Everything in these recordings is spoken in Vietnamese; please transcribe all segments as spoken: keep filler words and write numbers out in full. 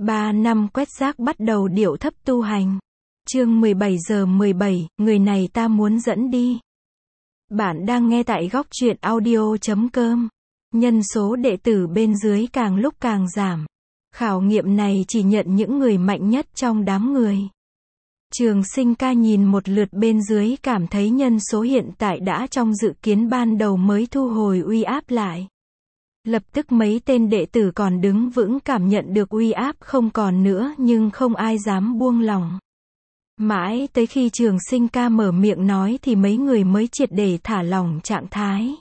Ba năm quét rác bắt đầu điệu thấp tu hành. Chương mười bảy giờ mười bảy, người này ta muốn dẫn đi. Bạn đang nghe tại góc truyện audio chấm com. Nhân số đệ tử bên dưới càng lúc càng giảm. Khảo nghiệm này chỉ nhận những người mạnh nhất trong đám người. Trường Sinh ca nhìn một lượt bên dưới cảm thấy nhân số hiện tại đã trong dự kiến ban đầu mới thu hồi uy áp lại. Lập tức mấy tên đệ tử còn đứng vững cảm nhận được uy áp không còn nữa nhưng không ai dám buông lỏng. Mãi tới khi Trường Sinh ca mở miệng nói thì mấy người mới triệt để thả lỏng trạng thái.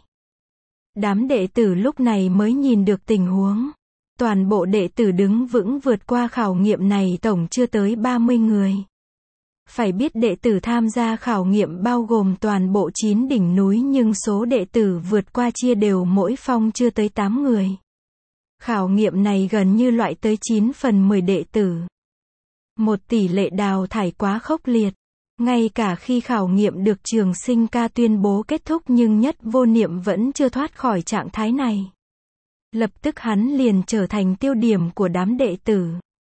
Đám đệ tử lúc này mới nhìn được tình huống. Toàn bộ đệ tử đứng vững vượt qua khảo nghiệm này tổng chưa tới ba mươi người. Phải biết đệ tử tham gia khảo nghiệm bao gồm toàn bộ chín đỉnh núi nhưng số đệ tử vượt qua chia đều mỗi phong chưa tới tám người. Khảo nghiệm này gần như loại tới chín phần mười đệ tử. Một tỷ lệ đào thải quá khốc liệt. Ngay cả khi khảo nghiệm được Trường Sinh ca tuyên bố kết thúc nhưng Nhất Vô Niệm vẫn chưa thoát khỏi trạng thái này. Lập tức hắn liền trở thành tiêu điểm của đám đệ tử.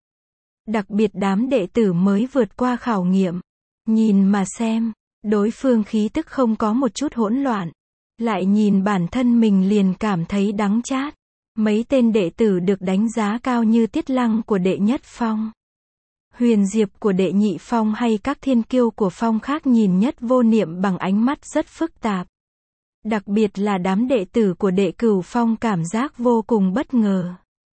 Đặc biệt đám đệ tử mới vượt qua khảo nghiệm. Nhìn mà xem, đối phương khí tức không có một chút hỗn loạn. Lại nhìn bản thân mình liền cảm thấy đắng chát. Mấy tên đệ tử được đánh giá cao như Tiết Lăng của đệ nhất phong, Huyền Diệp của đệ nhị phong hay các thiên kiêu của phong khác nhìn Nhất Vô Niệm bằng ánh mắt rất phức tạp. Đặc biệt là đám đệ tử của đệ cửu phong cảm giác vô cùng bất ngờ.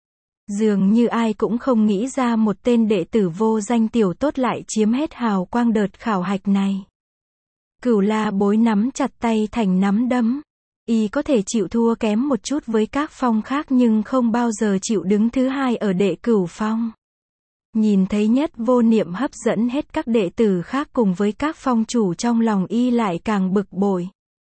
Dường như ai cũng không nghĩ ra một tên đệ tử vô danh tiểu tốt lại chiếm hết hào quang đợt khảo hạch này. Cửu La Bối nắm chặt tay thành nắm đấm. Y có thể chịu thua kém một chút với các phong khác nhưng không bao giờ chịu đứng thứ hai ở đệ cửu phong. Nhìn thấy Nhất Vô Niệm hấp dẫn hết các đệ tử khác cùng với các phong chủ trong lòng Y lại càng bực bội.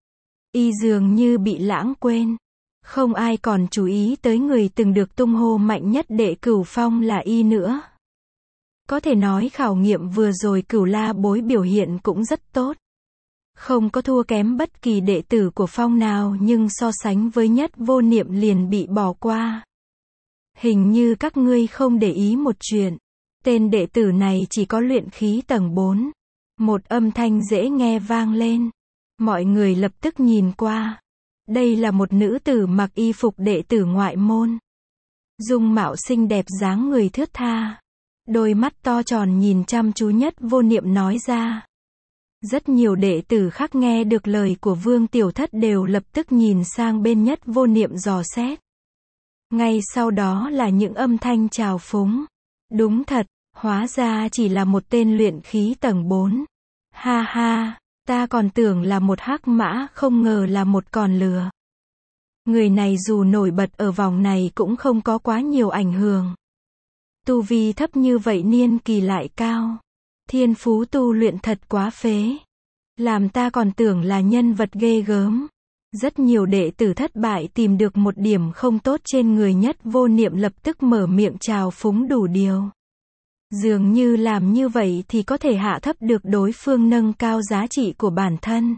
Y dường như bị lãng quên. Không ai còn chú ý tới người từng được tung hô mạnh nhất đệ cửu phong là Y nữa. Có thể nói khảo nghiệm vừa rồi Cửu La Bối biểu hiện cũng rất tốt. Không có thua kém bất kỳ đệ tử của phong nào nhưng so sánh với Nhất Vô Niệm liền bị bỏ qua. Hình như các ngươi không để ý một chuyện. Tên đệ tử này chỉ có luyện khí tầng bốn. Một âm thanh dễ nghe vang lên. Mọi người lập tức nhìn qua. Đây là một nữ tử mặc y phục đệ tử ngoại môn. Dung mạo xinh đẹp dáng người thướt tha. Đôi mắt to tròn nhìn chăm chú Nhất Vô Niệm nói ra. Rất nhiều đệ tử khác nghe được lời của Vương Tiểu Thất đều lập tức nhìn sang bên Nhất Vô Niệm dò xét. Ngay sau đó là những âm thanh trào phúng. Đúng thật, hóa ra chỉ là một tên luyện khí tầng bốn. Ha ha, ta còn tưởng là một hắc mã không ngờ là một con lừa. Người này dù nổi bật ở vòng này cũng không có quá nhiều ảnh hưởng. Tu vi thấp như vậy niên kỳ lại cao. Thiên phú tu luyện thật quá phế. Làm ta còn tưởng là nhân vật ghê gớm. Rất nhiều đệ tử thất bại tìm được một điểm không tốt trên người Nhất Vô Niệm lập tức mở miệng trào phúng đủ điều. Dường như làm như vậy thì có thể hạ thấp được đối phương nâng cao giá trị của bản thân.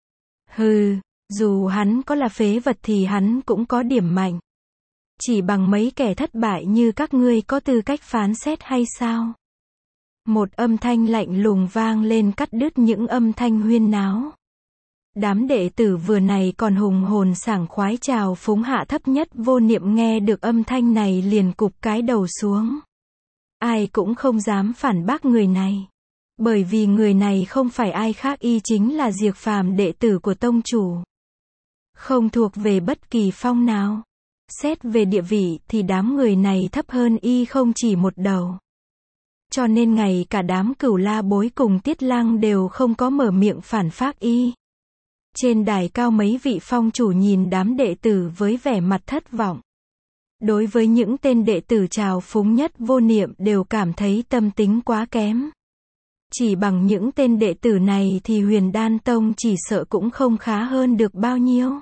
Hừ, dù hắn có là phế vật thì hắn cũng có điểm mạnh. Chỉ bằng mấy kẻ thất bại như các ngươi có tư cách phán xét hay sao? Một âm thanh lạnh lùng vang lên cắt đứt những âm thanh huyên náo. Đám đệ tử vừa này còn hùng hồn sảng khoái trào phúng hạ thấp Nhất Vô Niệm nghe được âm thanh này liền cụp cái đầu xuống. Ai cũng không dám phản bác người này. Bởi vì người này không phải ai khác Y chính là Diệp Phàm đệ tử của tông chủ. Không thuộc về bất kỳ phong nào. Xét về địa vị thì đám người này thấp hơn Y không chỉ một đầu. Cho nên ngay cả đám Cửu La Bối cùng Tiết Lăng đều không có mở miệng phản phác Y. Trên đài cao mấy vị phong chủ nhìn đám đệ tử với vẻ mặt thất vọng. Đối với những tên đệ tử trào phúng Nhất Vô Niệm đều cảm thấy tâm tính quá kém. Chỉ bằng những tên đệ tử này thì Huyền Đan Tông chỉ sợ cũng không khá hơn được bao nhiêu.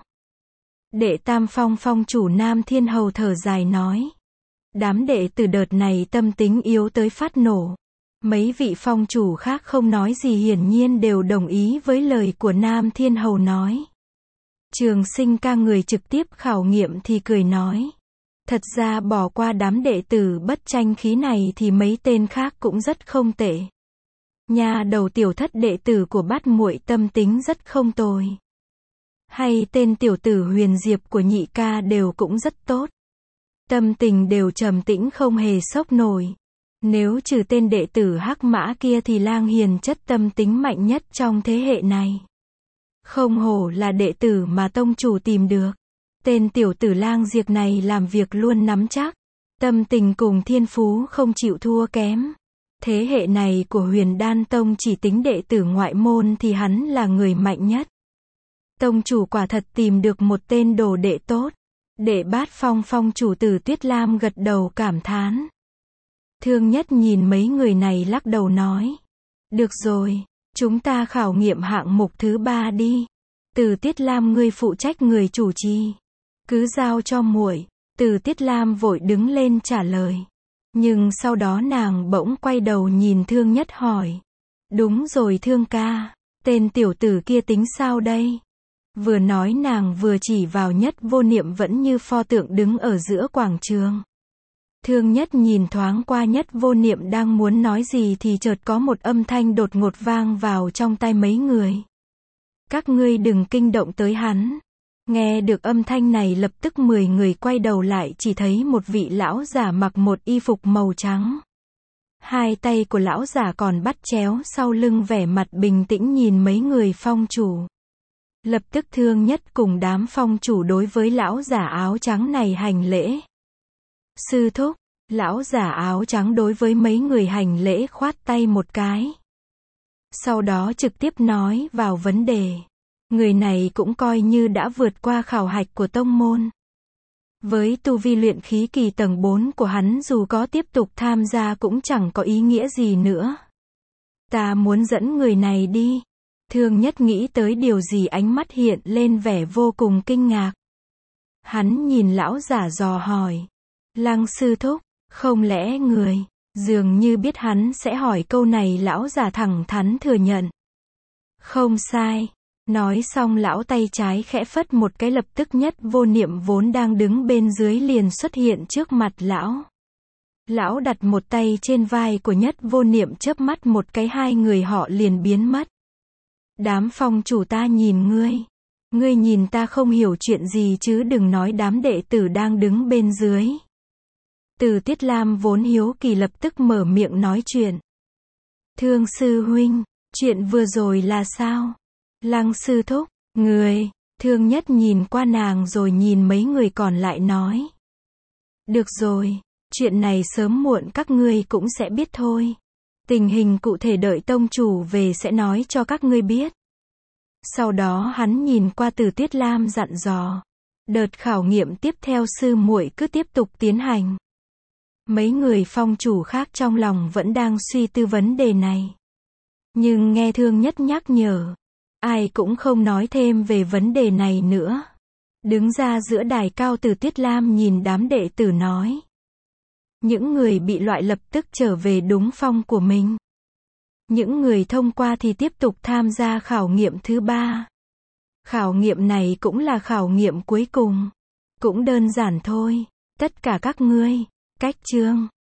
Đệ tam phong phong chủ Nam Thiên Hầu thở dài nói. Đám đệ tử đợt này tâm tính yếu tới phát nổ. Mấy vị phong chủ khác không nói gì hiển nhiên đều đồng ý với lời của Nam Thiên Hầu nói. Trường Sinh ca người trực tiếp khảo nghiệm thì cười nói. Thật ra bỏ qua đám đệ tử bất tranh khí này thì mấy tên khác cũng rất không tệ. Nhà đầu tiểu thất đệ tử của bát muội tâm tính rất không tồi. Hay tên tiểu tử Huyền Diệp của nhị ca đều cũng rất tốt. Tâm tình đều trầm tĩnh không hề sốc nổi. Nếu trừ tên đệ tử Hắc Mã kia thì Lang Hiền chất tâm tính mạnh nhất trong thế hệ này. Không hổ là đệ tử mà tông chủ tìm được. Tên tiểu tử Lang Diệp này làm việc luôn nắm chắc. Tâm tình cùng thiên phú không chịu thua kém. Thế hệ này của Huyền Đan Tông chỉ tính đệ tử ngoại môn thì hắn là người mạnh nhất. Tông chủ quả thật tìm được một tên đồ đệ tốt. Đệ Bát Phong phong chủ tử Tuyết Lam gật đầu cảm thán. Thương Nhất nhìn mấy người này lắc đầu nói. Được rồi, chúng ta khảo nghiệm hạng mục thứ ba đi. Từ Tuyết Lam ngươi phụ trách người chủ trì. Cứ giao cho muội. Từ Tuyết Lam vội đứng lên trả lời. Nhưng sau đó nàng bỗng quay đầu nhìn Thương Nhất hỏi. Đúng rồi Thương ca, tên tiểu tử kia tính sao đây? Vừa nói nàng vừa chỉ vào Nhất Vô Niệm vẫn như pho tượng đứng ở giữa quảng trường. Thương Nhất nhìn thoáng qua Nhất Vô Niệm đang muốn nói gì thì chợt có một âm thanh đột ngột vang vào trong tai mấy người. Các ngươi đừng kinh động tới hắn. Nghe được âm thanh này lập tức mười người quay đầu lại chỉ thấy một vị lão giả mặc một y phục màu trắng. Hai tay của lão giả còn bắt chéo sau lưng vẻ mặt bình tĩnh nhìn mấy người phong chủ. Lập tức Thương Nhất cùng đám phong chủ đối với lão giả áo trắng này hành lễ. Sư thúc, lão giả áo trắng đối với mấy người hành lễ khoát tay một cái. Sau đó trực tiếp nói vào vấn đề. Người này cũng coi như đã vượt qua khảo hạch của tông môn. Với tu vi luyện khí kỳ tầng bốn của hắn dù có tiếp tục tham gia cũng chẳng có ý nghĩa gì nữa. Ta muốn dẫn người này đi. Thương Nhất nghĩ tới điều gì ánh mắt hiện lên vẻ vô cùng kinh ngạc. Hắn nhìn lão giả dò hỏi. Lăng sư thúc, không lẽ người, dường như biết hắn sẽ hỏi câu này lão giả thẳng thắn thừa nhận. Không sai. Nói xong lão tay trái khẽ phất một cái lập tức Nhất Vô Niệm vốn đang đứng bên dưới liền xuất hiện trước mặt lão. Lão đặt một tay trên vai của Nhất Vô Niệm chớp mắt một cái hai người họ liền biến mất. Đám phong chủ ta nhìn ngươi. Ngươi nhìn ta không hiểu chuyện gì chứ đừng nói đám đệ tử đang đứng bên dưới. Từ Tiết Lam vốn hiếu kỳ lập tức mở miệng nói chuyện. Thương sư huynh, chuyện vừa rồi là sao? Lăng sư thúc, người, Thương Nhất nhìn qua nàng rồi nhìn mấy người còn lại nói. Được rồi, chuyện này sớm muộn các ngươi cũng sẽ biết thôi. Tình hình cụ thể đợi tông chủ về sẽ nói cho các ngươi biết. Sau đó hắn nhìn qua Từ Tuyết Lam dặn dò. Đợt khảo nghiệm tiếp theo sư muội cứ tiếp tục tiến hành. Mấy người phong chủ khác trong lòng vẫn đang suy tư vấn đề này. Nhưng nghe Thương Nhất nhắc nhở. Ai cũng không nói thêm về vấn đề này nữa. Đứng ra giữa đài cao Từ Tuyết Lam nhìn đám đệ tử nói. Những người bị loại lập tức trở về đúng phong của mình. Những người thông qua thì tiếp tục tham gia khảo nghiệm thứ ba. Khảo nghiệm này cũng là khảo nghiệm cuối cùng. Cũng đơn giản thôi. Tất cả các ngươi, cách chương.